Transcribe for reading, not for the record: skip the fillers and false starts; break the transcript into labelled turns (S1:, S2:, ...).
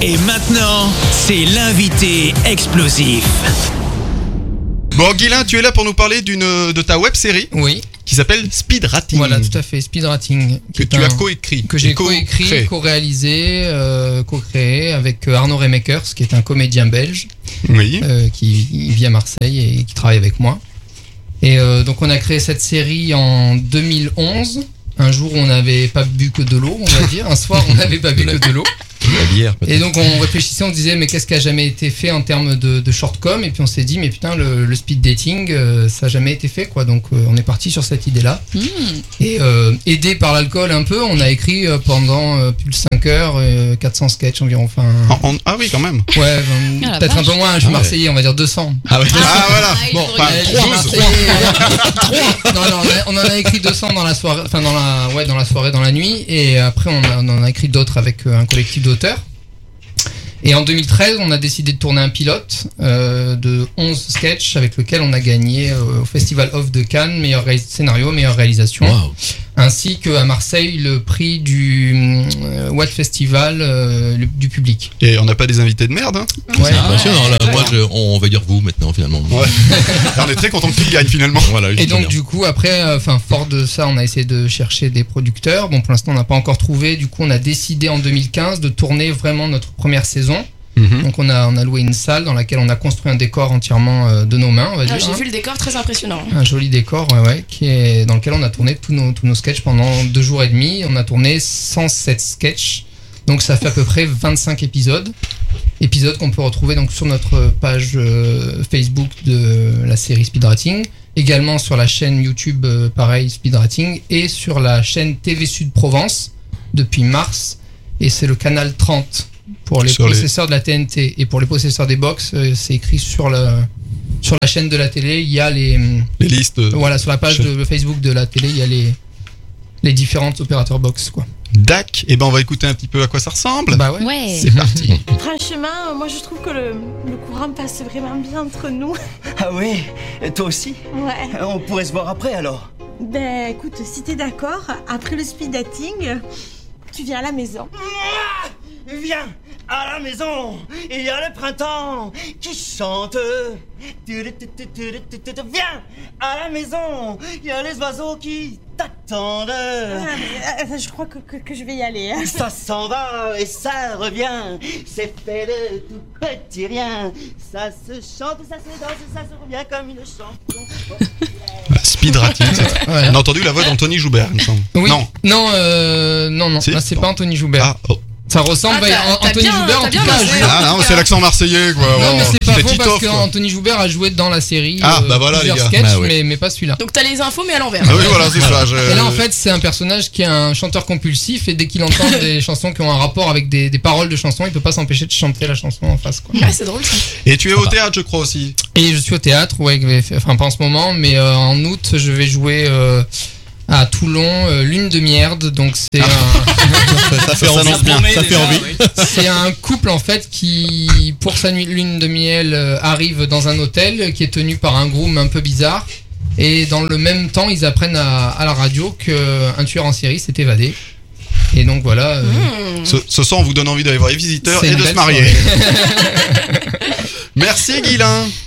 S1: Et maintenant, c'est l'invité explosif.
S2: Bon, Guilain, tu es là pour nous parler de ta web série
S3: Oui.
S2: qui s'appelle Speed Rating.
S3: Voilà, tout à fait. Speed Rating.
S2: Que tu as coécrit.
S3: Que j'ai coécrit, co-réalisé, co-créé avec Arnaud Remakers, qui est un comédien belge.
S2: Oui.
S3: Qui vit à Marseille et qui travaille avec moi. Et donc on a créé cette série en 2011. Un jour où on n'avait pas bu que de l'eau, on va dire. Un soir, on n'avait pas bu que de l'eau.
S4: La bière, peut-être.
S3: Et donc on réfléchissait, on disait mais qu'est-ce qui a jamais été fait en termes de shortcom, et puis on s'est dit mais putain le speed dating ça a jamais été fait quoi, donc on est parti sur cette idée là. Et aidé par l'alcool un peu, on a écrit pendant plus de 5 heures 400 sketchs environ. Enfin,
S2: ah oui quand même.
S3: Ouais, peut-être un peu moins, je suis marseillais, on va dire 200.
S2: Ah ouais. Ah voilà.
S3: Bon, on en a écrit 200 dans la soirée, enfin dans la soirée, dans la nuit, et après on en a écrit d'autres avec un collectif d'auteurs. Et en 2013, on a décidé de tourner un pilote de 11 sketchs avec lequel on a gagné au Festival Off de Cannes, meilleur scénario, meilleure réalisation.
S4: Wow.
S3: Ainsi qu'à Marseille, le prix du Watt Festival du public.
S2: Et on n'a pas des invités de merde, hein.
S3: Ouais.
S4: C'est impressionnant. Là, moi, on va dire vous maintenant, finalement.
S2: Ouais. On est très content que tu gagnes finalement.
S4: Voilà,
S3: Et donc du coup après, fort de ça, on a essayé de chercher des producteurs. Bon, pour l'instant on n'a pas encore trouvé. Du coup on a décidé en 2015 de tourner vraiment notre première saison. Donc on a loué une salle dans laquelle on a construit un décor entièrement de nos mains, on va dire.
S5: J'ai vu le décor, très impressionnant.
S3: Un joli décor, dans lequel on a tourné tous nos sketchs pendant 2 jours et demi. On a tourné 107 sketchs, donc ça fait à peu près 25 épisodes qu'on peut retrouver donc sur notre page Facebook de la série Speed Rating, également sur la chaîne YouTube pareil Speed Rating, et sur la chaîne TV Sud Provence depuis mars, et c'est le canal 30 pour les possesseurs de la TNT, et pour les possesseurs des box c'est écrit sur la chaîne de la télé, il y a les
S2: listes.
S3: Voilà, sur la page de Facebook de la télé, il y a les différents opérateurs box quoi.
S2: Dac, et ben on va écouter un petit peu à quoi ça ressemble.
S3: Bah ouais.
S6: Ouais.
S2: C'est parti.
S7: Franchement, moi je trouve que le courant passe vraiment bien entre nous.
S8: Ah oui, et toi aussi?
S7: Ouais.
S8: On pourrait se voir après alors.
S7: Ben écoute, si t'es d'accord, après le speed dating, tu viens à la maison.
S8: Viens à la maison, il y a le printemps qui chante. Viens à la maison, il y a les oiseaux qui t'attendent.
S7: Je crois que je vais y aller. Hein.
S8: Ça s'en va et ça revient, c'est fait de tout petit rien. Ça se chante, ça se danse, ça se revient comme une chanson.
S2: Speed Rating. On a entendu la voix d'Anthony Joubert, il me semble.
S3: Oui.
S2: Non.
S3: Là, c'est pas Anthony Joubert.
S2: Ah, oh.
S3: Ça ressemble à Anthony Joubert en tout cas.
S2: Ah non, c'est l'accent marseillais quoi.
S3: Non, mais c'est pas faux parce
S2: que
S3: qu'Anthony Joubert a joué dans la série
S2: voilà les gars.
S3: sketchs, mais pas celui-là.
S5: Donc t'as les infos mais à l'envers.
S2: Ah oui voilà, c'est ça.
S3: Et là en fait c'est un personnage qui est un chanteur compulsif, et dès qu'il entend des chansons qui ont un rapport avec des paroles de chansons, il peut pas s'empêcher de chanter la chanson en face quoi.
S5: Ouais, c'est drôle ça.
S2: Et tu es au théâtre je crois aussi.
S3: Et je suis au théâtre, enfin pas en ce moment, mais en août je vais jouer à Toulon, Lune de Merde, donc c'est
S4: ça fait envie. Ça fait envie.
S3: C'est un couple en fait qui, pour sa nuit lune de miel, arrive dans un hôtel qui est tenu par un groom un peu bizarre, et dans le même temps ils apprennent à la radio qu'un tueur en série s'est évadé. Et donc voilà.
S2: Ce soir on vous donne envie d'aller voir les visiteurs et de se marier. Merci Guilain.